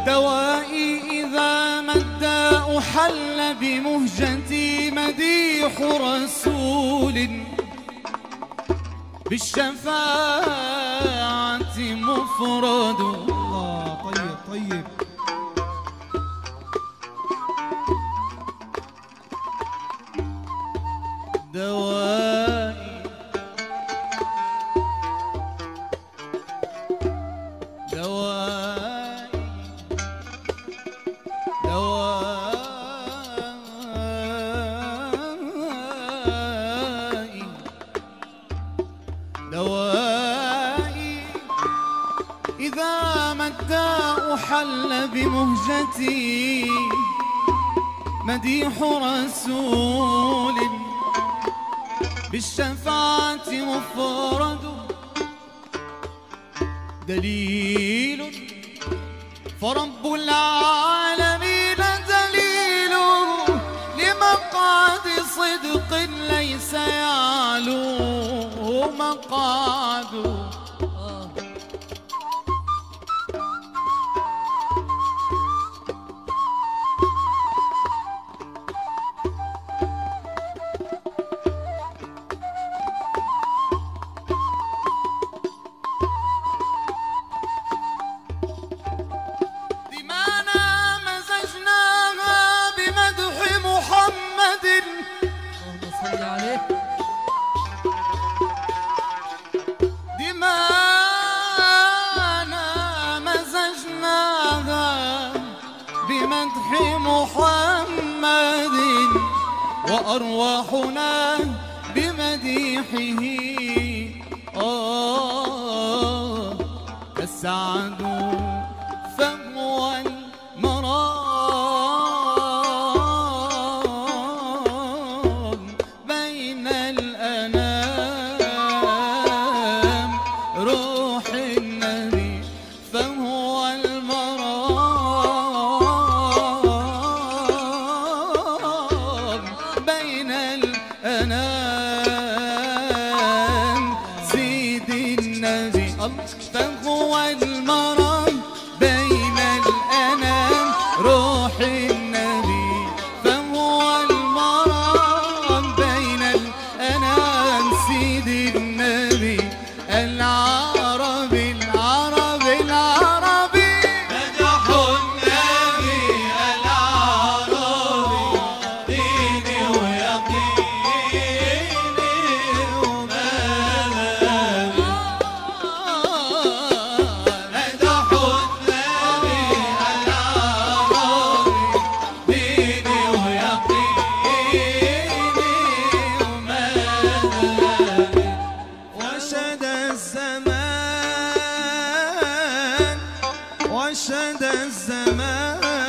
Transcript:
دوائي إذا ما الداء حل بمهجتي مديح رسول بالشفاعة مفرد. الله طيب طيب. دوائي دوائي دوائي دوائي إذا ما الداء حل بمهجتي مديح رسول بالشفاعة مفرد. دليل فرب العالمين دليل لمقعد صدق ليس يعلو مقعد. بمدح محمد وأرواحنا بمديحه تسعد فهو المرام بين الأنام روح النبي فهو المرام بين الأنام سيد النبي فهو المرام بين الأنام روح النبي فهو المرام بين الأنام سيد النبي العربي العربي العربي مدح النبي العربي ديني ويقيني ومذهبي. مدح النبي العربي ديني ويقيني ومذهبي. وشد الزمان وشد الزمان